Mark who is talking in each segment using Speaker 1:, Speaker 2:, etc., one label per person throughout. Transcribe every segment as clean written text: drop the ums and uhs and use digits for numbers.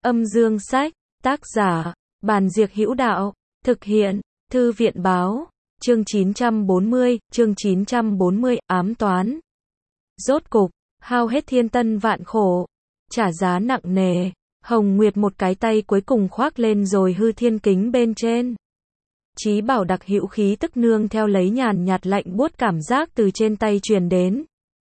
Speaker 1: Âm dương sách, tác giả, Bàn Diệc Hữu Đạo, thực hiện, Thư viện báo, chương 940, ám toán. Rốt cục, hao hết thiên tân vạn khổ, trả giá nặng nề, Hồng Nguyệt một cái tay cuối cùng khoác lên rồi hư thiên kính bên trên. Chí bảo đặc hữu khí tức nương theo lấy nhàn nhạt lạnh buốt cảm giác từ trên tay truyền đến.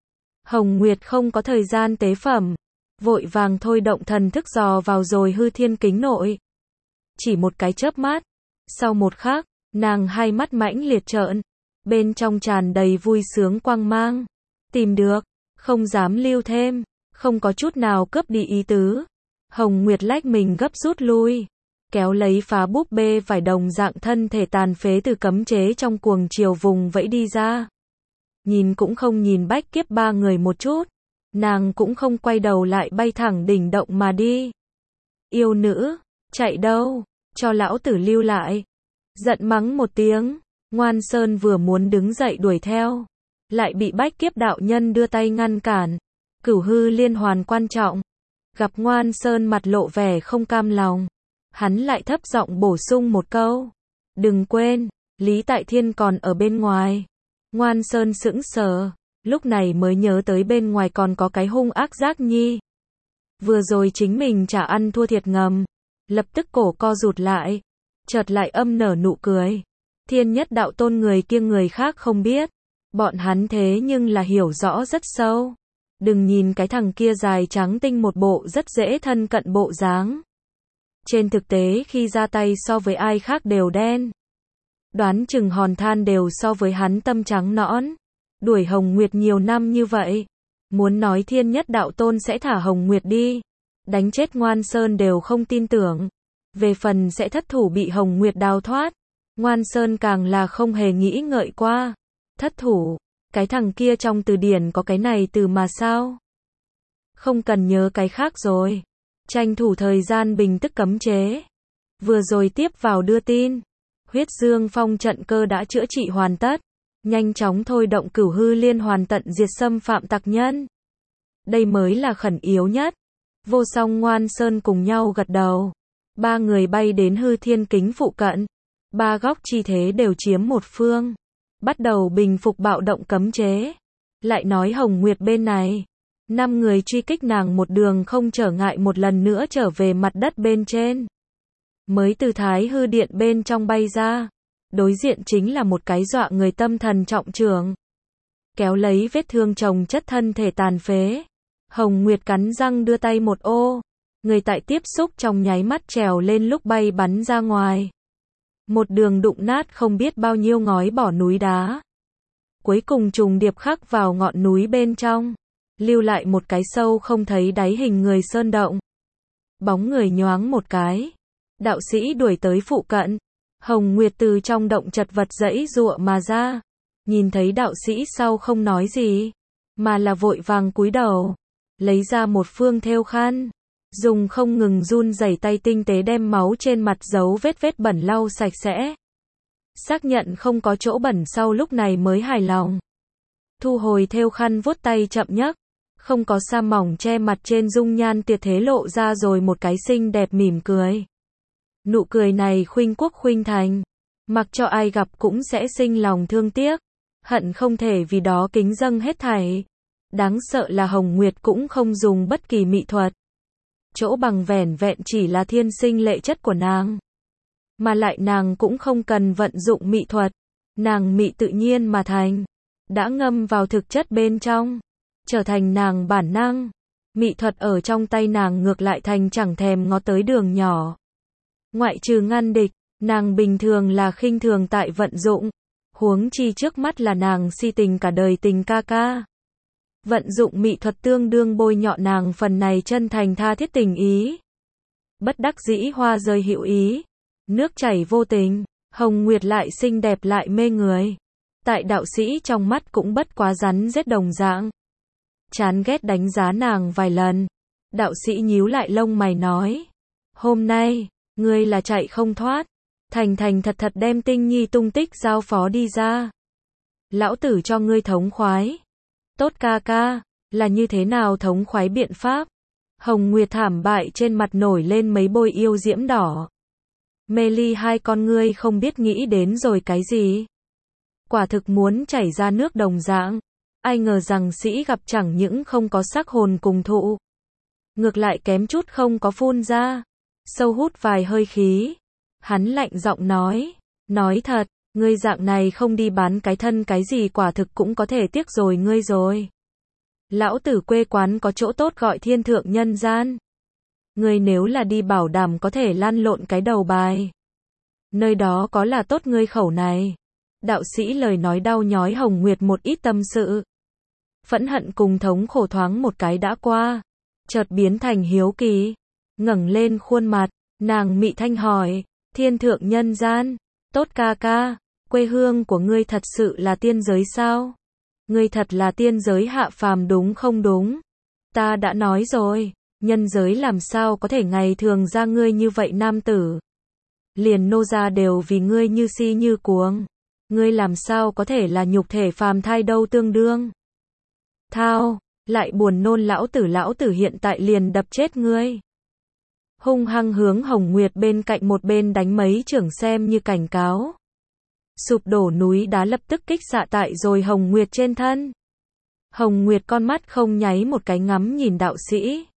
Speaker 1: Hồng Nguyệt không có thời gian tế phẩm, vội vàng thôi động thần thức dò vào rồi hư thiên kính nội. Chỉ một cái chớp mắt, sau một khắc, nàng hai mắt mãnh liệt trợn, bên trong tràn đầy vui sướng quang mang. Tìm được, không dám lưu thêm, không có chút nào cướp đi ý tứ. Hồng Nguyệt lách mình gấp rút lui, kéo lấy phá búp bê vải đồng dạng thân thể tàn phế từ cấm chế trong cuồng chiều vùng vẫy đi ra. Nhìn cũng không nhìn Bách Kiếp ba người một chút, nàng cũng không quay đầu lại bay thẳng đỉnh động mà đi. Yêu nữ, chạy đâu, cho lão tử lưu lại. Giận mắng một tiếng, Ngoan Sơn vừa muốn đứng dậy đuổi theo, lại bị Bách Kiếp đạo nhân đưa tay ngăn cản. Cửu hư liên hoàn quan trọng. Gặp Ngoan Sơn mặt lộ vẻ không cam lòng, hắn lại thấp giọng bổ sung một câu. Đừng quên, Lý Tại Thiên còn ở bên ngoài. Ngoan Sơn sững sờ, lúc này mới nhớ tới bên ngoài còn có cái hung ác Giác Nhi. Vừa rồi chính mình chả ăn thua thiệt ngầm, lập tức cổ co rụt lại, chợt lại âm nở nụ cười. Thiên Nhất Đạo Tôn người kia người khác không biết, bọn hắn thế nhưng là hiểu rõ rất sâu. Đừng nhìn cái thằng kia dài trắng tinh một bộ rất dễ thân cận bộ dáng. Trên thực tế khi ra tay so với ai khác đều đen. Đoán chừng hòn than đều so với hắn tâm trắng nõn. Đuổi Hồng Nguyệt nhiều năm như vậy, muốn nói Thiên Nhất Đạo Tôn sẽ thả Hồng Nguyệt đi, đánh chết Ngoan Sơn đều không tin tưởng. Về phần sẽ thất thủ bị Hồng Nguyệt đào thoát, Ngoan Sơn càng là không hề nghĩ ngợi qua. Thất thủ, cái thằng kia trong từ điển có cái này từ mà sao? Không cần nhớ cái khác rồi. Tranh thủ thời gian bình tức cấm chế. Vừa rồi tiếp vào đưa tin. Huyết Dương Phong trận cơ đã chữa trị hoàn tất. Nhanh chóng thôi động cửu hư liên hoàn tận diệt xâm phạm tặc nhân. Đây mới là khẩn yếu nhất. Vô Song Ngoan Sơn cùng nhau gật đầu. Ba người bay đến hư thiên kính phụ cận. Ba góc chi thế đều chiếm một phương. Bắt đầu bình phục bạo động cấm chế. Lại nói Hồng Nguyệt bên này, 5 người truy kích nàng một đường không trở ngại một lần nữa trở về mặt đất bên trên. Mới từ Thái Hư Điện bên trong bay ra, đối diện chính là một cái dọa người tâm thần trọng trưởng. Kéo lấy vết thương chồng chất thân thể tàn phế. Hồng Nguyệt cắn răng đưa tay một ô, người tại tiếp xúc trong nháy mắt trèo lên lúc bay bắn ra ngoài. Một đường đụng nát không biết bao nhiêu ngói bỏ núi đá. Cuối cùng trùng điệp khắc vào ngọn núi bên trong, lưu lại một cái sâu không thấy đáy hình người sơn động. Bóng người nhoáng một cái, đạo sĩ đuổi tới phụ cận. Hồng Nguyệt từ trong động chật vật giãy giụa mà ra, nhìn thấy đạo sĩ sau không nói gì, mà là vội vàng cúi đầu, lấy ra một phương thêu khăn, dùng không ngừng run rẩy tay tinh tế đem máu trên mặt dấu vết bẩn lau sạch sẽ. Xác nhận không có chỗ bẩn sau lúc này mới hài lòng. Thu hồi thêu khăn vuốt tay chậm nhấc, không có sa mỏng che mặt trên dung nhan tuyệt thế lộ ra rồi một cái xinh đẹp mỉm cười. Nụ cười này khuynh quốc khuynh thành, mặc cho ai gặp cũng sẽ sinh lòng thương tiếc, hận không thể vì đó kính dâng hết thảy. Đáng sợ là Hồng Nguyệt cũng không dùng bất kỳ mỹ thuật. Chỗ bằng vẻn vẹn chỉ là thiên sinh lệ chất của nàng. Mà lại nàng cũng không cần vận dụng mỹ thuật. Nàng mỹ tự nhiên mà thành. Đã ngâm vào thực chất bên trong. Trở thành nàng bản năng. Mỹ thuật ở trong tay nàng ngược lại thành chẳng thèm ngó tới đường nhỏ. Ngoại trừ ngăn địch, nàng bình thường là khinh thường tại vận dụng. Huống chi trước mắt là nàng si tình cả đời tình ca ca. Vận dụng mỹ thuật tương đương bôi nhọ nàng phần này chân thành tha thiết tình ý. Bất đắc dĩ hoa rơi hữu ý, nước chảy vô tình, Hồng Nguyệt lại xinh đẹp lại mê người. Tại đạo sĩ trong mắt cũng bất quá rắn rết đồng dạng. Chán ghét đánh giá nàng vài lần. Đạo sĩ nhíu lại lông mày nói. Hôm nay, ngươi là chạy không thoát. Thành thành thật thật đem Tinh Nhi tung tích giao phó đi ra. Lão tử cho ngươi thống khoái. Tốt ca ca, là như thế nào thống khoái biện pháp? Hồng Nguyệt thảm bại trên mặt nổi lên mấy bôi yêu diễm đỏ. Mê ly hai con ngươi không biết nghĩ đến rồi cái gì. Quả thực muốn chảy ra nước đồng dạng. Ai ngờ rằng sĩ gặp chẳng những không có sắc hồn cùng thụ. Ngược lại kém chút không có phun ra. Sâu hút vài hơi khí. Hắn lạnh giọng nói thật, ngươi dạng này không đi bán cái thân cái gì quả thực cũng có thể tiếc rồi ngươi rồi. Lão tử quê quán có chỗ tốt gọi thiên thượng nhân gian. Ngươi nếu là đi bảo đảm có thể lăn lộn cái đầu bài. Nơi đó có là tốt ngươi khẩu này. Đạo sĩ lời nói đau nhói Hồng Nguyệt một ít tâm sự. Phẫn hận cùng thống khổ thoáng một cái đã qua. Chợt biến thành hiếu kỳ. Ngẩng lên khuôn mặt, nàng mị thanh hỏi, thiên thượng nhân gian, tốt ca ca, quê hương của ngươi thật sự là tiên giới sao? Ngươi thật là tiên giới hạ phàm đúng không đúng? Ta đã nói rồi, nhân giới làm sao có thể ngày thường ra ngươi như vậy nam tử. Liền nô gia đều vì ngươi như si như cuồng. Ngươi làm sao có thể là nhục thể phàm thai đâu tương đương. Thao, lại buồn nôn lão tử hiện tại liền đập chết ngươi. Hung hăng hướng Hồng Nguyệt bên cạnh một bên đánh mấy chưởng xem như cảnh cáo. Sụp đổ núi đá lập tức kích xạ tại rồi Hồng Nguyệt trên thân. Hồng Nguyệt con mắt không nháy một cái ngắm nhìn đạo sĩ.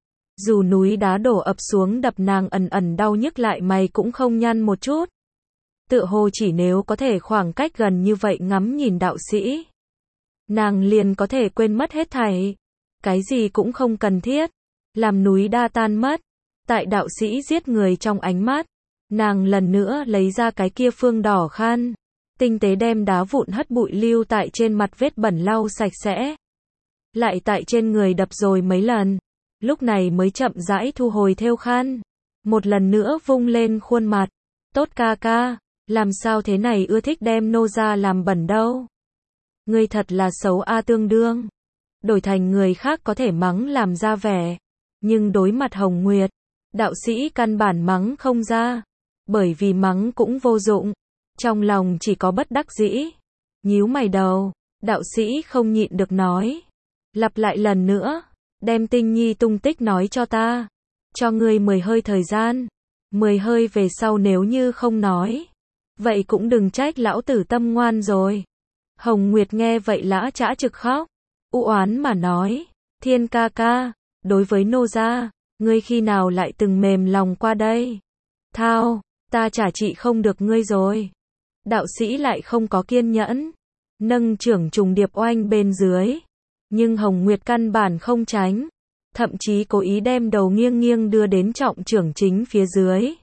Speaker 1: Dù núi đá đổ ập xuống đập nàng ẩn ẩn đau nhức lại mày cũng không nhăn một chút. Tựa hồ chỉ nếu có thể khoảng cách gần như vậy ngắm nhìn đạo sĩ. Nàng liền có thể quên mất hết thảy. Cái gì cũng không cần thiết. Làm núi đa tan mất. Tại đạo sĩ giết người trong ánh mắt. Nàng lần nữa lấy ra cái kia phương đỏ khăn. Tinh tế đem đá vụn hất bụi lưu tại trên mặt vết bẩn lau sạch sẽ. Lại tại trên người đập rồi mấy lần. Lúc này mới chậm rãi thu hồi theo khăn. Một lần nữa vung lên khuôn mặt. Tốt ca ca, làm sao thế này ưa thích đem nô ra làm bẩn đâu. Ngươi thật là xấu a tương đương. Đổi thành người khác có thể mắng làm ra vẻ. Nhưng đối mặt Hồng Nguyệt, đạo sĩ căn bản mắng không ra. Bởi vì mắng cũng vô dụng. Trong lòng chỉ có bất đắc dĩ. Nhíu mày đầu, đạo sĩ không nhịn được nói. Lặp lại lần nữa, đem Tinh Nhi tung tích nói cho ta. Cho ngươi 10 hơi thời gian. 10 hơi về sau nếu như không nói. Vậy cũng đừng trách lão tử tâm ngoan rồi. Hồng Nguyệt nghe vậy lã chã trực khóc. U oán mà nói. Thiên ca ca, đối với nô gia, ngươi khi nào lại từng mềm lòng qua đây? Thao, ta trả trị không được ngươi rồi. Đạo sĩ lại không có kiên nhẫn. Nâng chưởng trùng điệp oanh bên dưới. Nhưng Hồng Nguyệt căn bản không tránh. Thậm chí cố ý đem đầu nghiêng nghiêng đưa đến trọng chưởng chính phía dưới.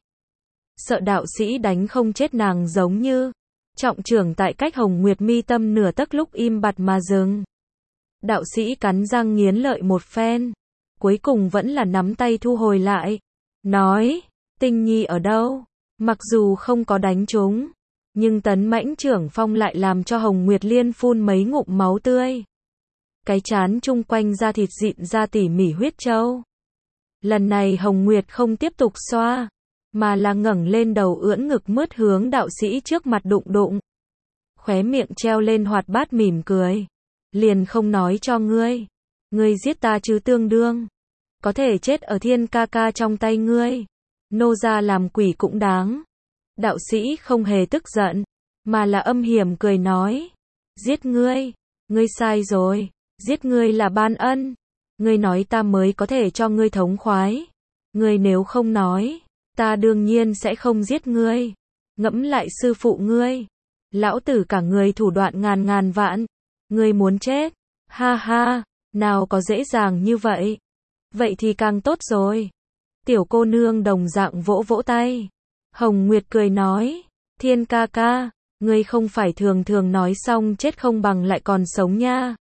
Speaker 1: Sợ đạo sĩ đánh không chết nàng giống như. Trọng chưởng tại cách Hồng Nguyệt mi tâm nửa tấc lúc im bặt mà dừng. Đạo sĩ cắn răng nghiến lợi một phen. Cuối cùng vẫn là nắm tay thu hồi lại. Nói, Tinh Nhi ở đâu? Mặc dù không có đánh trúng. Nhưng tấn mãnh trưởng phong lại làm cho Hồng Nguyệt liên phun mấy ngụm máu tươi. Cái chán chung quanh da thịt dịn ra tỉ mỉ huyết châu. Lần này Hồng Nguyệt không tiếp tục xoa. Mà là ngẩng lên đầu ưỡn ngực mướt hướng đạo sĩ trước mặt đụng đụng. Khóe miệng treo lên hoạt bát mỉm cười. Liền không nói cho ngươi. Ngươi giết ta chứ tương đương. Có thể chết ở thiên ca ca trong tay ngươi. Nô gia làm quỷ cũng đáng. Đạo sĩ không hề tức giận. Mà là âm hiểm cười nói. Giết ngươi. Ngươi sai rồi. Giết ngươi là ban ân. Ngươi nói ta mới có thể cho ngươi thống khoái. Ngươi nếu không nói. Ta đương nhiên sẽ không giết ngươi. Ngẫm lại sư phụ ngươi. Lão tử cả người thủ đoạn ngàn ngàn vạn. Ngươi muốn chết. Ha ha. Nào có dễ dàng như vậy. Vậy thì càng tốt rồi. Tiểu cô nương đồng dạng vỗ vỗ tay. Hồng Nguyệt cười nói. Thiên ca ca. Ngươi không phải thường thường nói xong chết không bằng lại còn sống nha.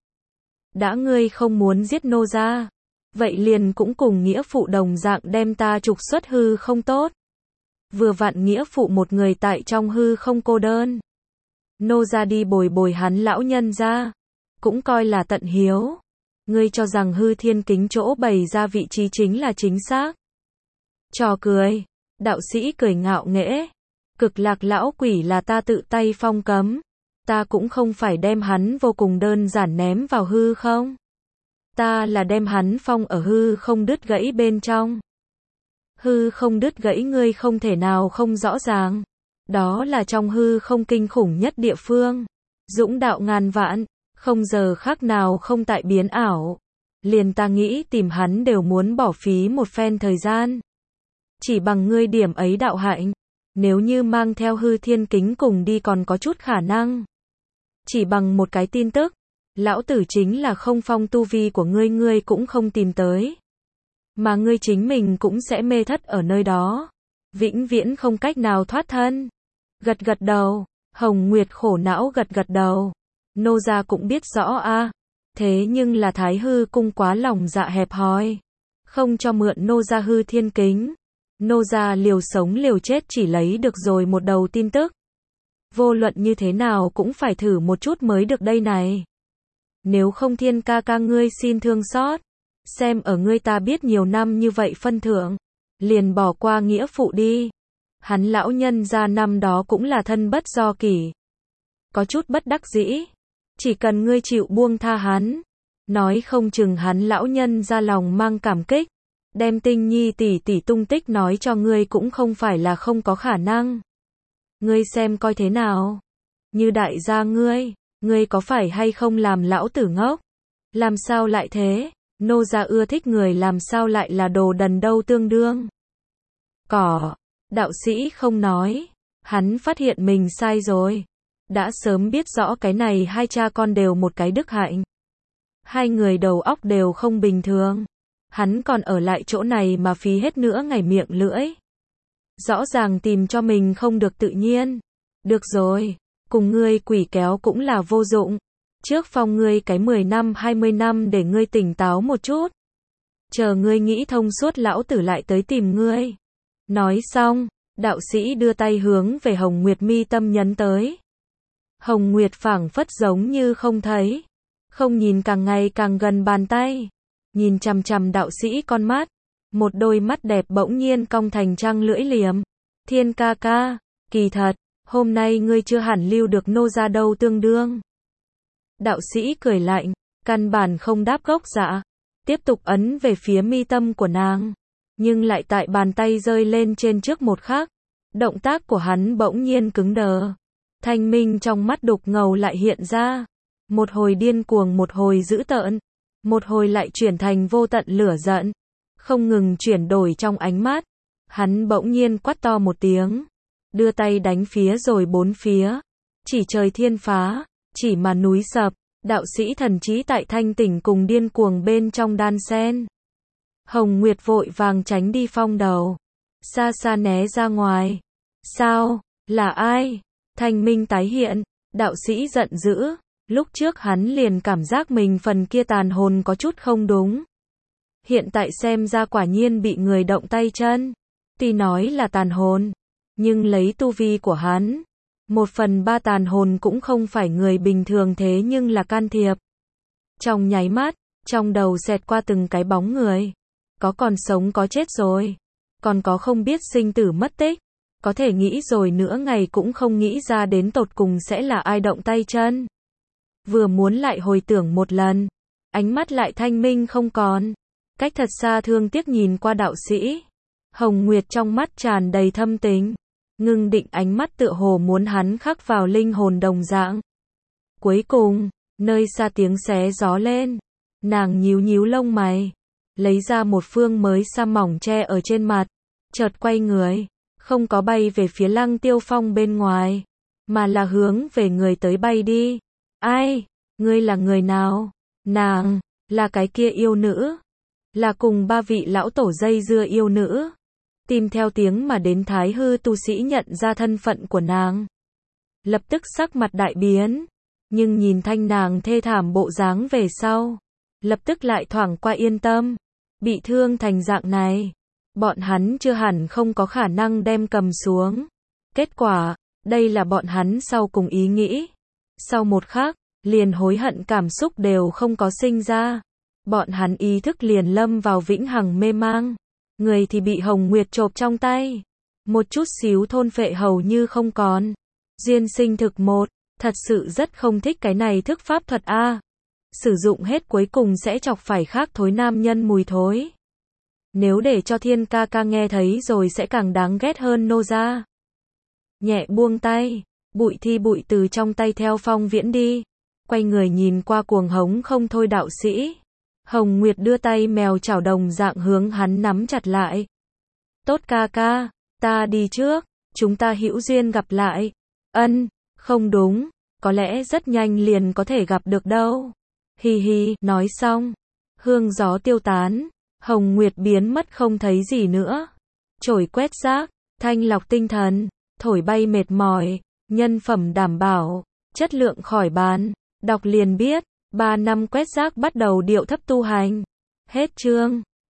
Speaker 1: Đã ngươi không muốn giết nô gia. Vậy liền cũng cùng nghĩa phụ đồng dạng đem ta trục xuất hư không tốt. Vừa vặn nghĩa phụ một người tại trong hư không cô đơn. Nô gia đi bồi bồi hắn lão nhân ra. Cũng coi là tận hiếu. Ngươi cho rằng hư thiên kính chỗ bày ra vị trí chính là chính xác. Trò cười. Đạo sĩ cười ngạo nghễ. Cực lạc lão quỷ là ta tự tay phong cấm. Ta cũng không phải đem hắn vô cùng đơn giản ném vào hư không. Ta là đem hắn phong ở hư không đứt gãy bên trong. Hư không đứt gãy ngươi không thể nào không rõ ràng. Đó là trong hư không kinh khủng nhất địa phương. Dũng đạo ngàn vạn, không giờ khác nào không tại biến ảo. Liền ta nghĩ tìm hắn đều muốn bỏ phí một phen thời gian. Chỉ bằng ngươi điểm ấy đạo hạnh, nếu như mang theo hư thiên kính cùng đi còn có chút khả năng. Chỉ bằng một cái tin tức, lão tử chính là không phong tu vi của ngươi cũng không tìm tới. Mà ngươi chính mình cũng sẽ mê thất ở nơi đó. Vĩnh viễn không cách nào thoát thân. Gật gật đầu, Hồng Nguyệt khổ não gật gật đầu. Nô gia cũng biết rõ a, thế nhưng là Thái Hư cung quá lòng dạ hẹp hòi, không cho mượn nô gia hư thiên kính. Nô gia liều sống liều chết chỉ lấy được rồi một đầu tin tức. Vô luận như thế nào cũng phải thử một chút mới được đây này. Nếu không Thiên ca ca ngươi xin thương xót, xem ở ngươi ta biết nhiều năm như vậy phân thượng, liền bỏ qua nghĩa phụ đi. Hắn lão nhân gia năm đó cũng là thân bất do kỷ, có chút bất đắc dĩ, chỉ cần ngươi chịu buông tha hắn, nói không chừng hắn lão nhân gia lòng mang cảm kích, đem Tinh Nhi tỷ tỷ tung tích nói cho ngươi cũng không phải là không có khả năng. Ngươi xem coi thế nào? Như đại gia ngươi có phải hay không làm lão tử ngốc? Làm sao lại thế? Nô gia ưa thích người làm sao lại là đồ đần đâu tương đương. Đạo sĩ không nói, hắn phát hiện mình sai rồi. Đã sớm biết rõ cái này hai cha con đều một cái đức hạnh. Hai người đầu óc đều không bình thường. Hắn còn ở lại chỗ này mà phí hết nữa ngày miệng lưỡi. Rõ ràng tìm cho mình không được tự nhiên. Được rồi, cùng ngươi quỷ kéo cũng là vô dụng. Trước phong ngươi cái 10 năm 20 năm để ngươi tỉnh táo một chút. Chờ ngươi nghĩ thông suốt lão tử lại tới tìm ngươi. Nói xong, đạo sĩ đưa tay hướng về Hồng Nguyệt mi tâm nhấn tới. Hồng Nguyệt phảng phất giống như không thấy. Không nhìn càng ngày càng gần bàn tay. Nhìn chằm chằm đạo sĩ con mắt. Một đôi mắt đẹp bỗng nhiên cong thành trăng lưỡi liềm. Thiên ca ca, kỳ thật, hôm nay ngươi chưa hẳn lưu được nô gia đâu tương đương. Đạo sĩ cười lạnh, căn bản không đáp gốc dạ. Tiếp tục ấn về phía mi tâm của nàng. Nhưng lại tại bàn tay rơi lên trên trước một khắc. Động tác của hắn bỗng nhiên cứng đờ. Thanh minh trong mắt đục ngầu lại hiện ra. Một hồi điên cuồng một hồi dữ tợn. Một hồi lại chuyển thành vô tận lửa giận. Không ngừng chuyển đổi trong ánh mắt. Hắn bỗng nhiên quát to một tiếng. Đưa tay đánh phía rồi bốn phía. Chỉ trời thiên phá. Chỉ mà núi sập. Đạo sĩ thần trí tại thanh tỉnh cùng điên cuồng bên trong đan sen. Hồng Nguyệt vội vàng tránh đi phong đầu. Xa xa né ra ngoài. Sao? Là ai? Thanh minh tái hiện. Đạo sĩ giận dữ. Lúc trước hắn liền cảm giác mình phần kia tàn hồn có chút không đúng. Hiện tại xem ra quả nhiên bị người động tay chân. Tuy nói là tàn hồn, nhưng lấy tu vi của hắn, 1/3 tàn hồn cũng không phải người bình thường thế nhưng là can thiệp. Trong nháy mắt, trong đầu xẹt qua từng cái bóng người. Có còn sống có chết rồi. Còn có không biết sinh tử mất tích. Có thể nghĩ rồi nữa ngày cũng không nghĩ ra đến tột cùng sẽ là ai động tay chân. Vừa muốn lại hồi tưởng một lần, ánh mắt lại thanh minh không còn. Cách thật xa thương tiếc nhìn qua đạo sĩ. Hồng Nguyệt trong mắt tràn đầy thâm tình, ngưng định ánh mắt tựa hồ muốn hắn khắc vào linh hồn đồng dạng. Cuối cùng, nơi xa tiếng xé gió lên, nàng nhíu nhíu lông mày, lấy ra một phương mới sa mỏng che ở trên mặt, chợt quay người, không có bay về phía Lăng Tiêu Phong bên ngoài, mà là hướng về người tới bay đi. Ai? Ngươi là người nào? Nàng, là cái kia yêu nữ. Là cùng 3 vị lão tổ dây dưa yêu nữ. Tìm theo tiếng mà đến Thái Hư tu sĩ nhận ra thân phận của nàng. Lập tức sắc mặt đại biến. Nhưng nhìn thanh nàng thê thảm bộ dáng về sau. Lập tức lại thoảng qua yên tâm. Bị thương thành dạng này. Bọn hắn chưa hẳn không có khả năng đem cầm xuống. Kết quả, đây là bọn hắn sau cùng ý nghĩ. Sau một khắc, liền hối hận cảm xúc đều không có sinh ra. Bọn hắn ý thức liền lâm vào vĩnh hằng mê mang. Người thì bị Hồng Nguyệt chộp trong tay. Một chút xíu thôn phệ hầu như không còn. Duyên sinh thực một, thật sự rất không thích cái này thức pháp thuật a. Sử dụng hết cuối cùng sẽ chọc phải khác thối nam nhân mùi thối. Nếu để cho Thiên ca ca nghe thấy rồi sẽ càng đáng ghét hơn nô gia. Nhẹ buông tay, bụi thi bụi từ trong tay theo Phong Viễn đi. Quay người nhìn qua cuồng hống không thôi đạo sĩ. Hồng Nguyệt đưa tay mèo chảo đồng dạng hướng hắn nắm chặt lại. Tốt ca ca, ta đi trước, chúng ta hữu duyên gặp lại. Ân, không đúng, có lẽ rất nhanh liền có thể gặp được đâu. Hi hi, nói xong, hương gió tiêu tán, Hồng Nguyệt biến mất không thấy gì nữa. Chổi quét rác, thanh lọc tinh thần, thổi bay mệt mỏi, nhân phẩm đảm bảo, chất lượng khỏi bàn. Đọc liền biết, 3 năm quét rác bắt đầu điệu thấp tu hành. Hết chương.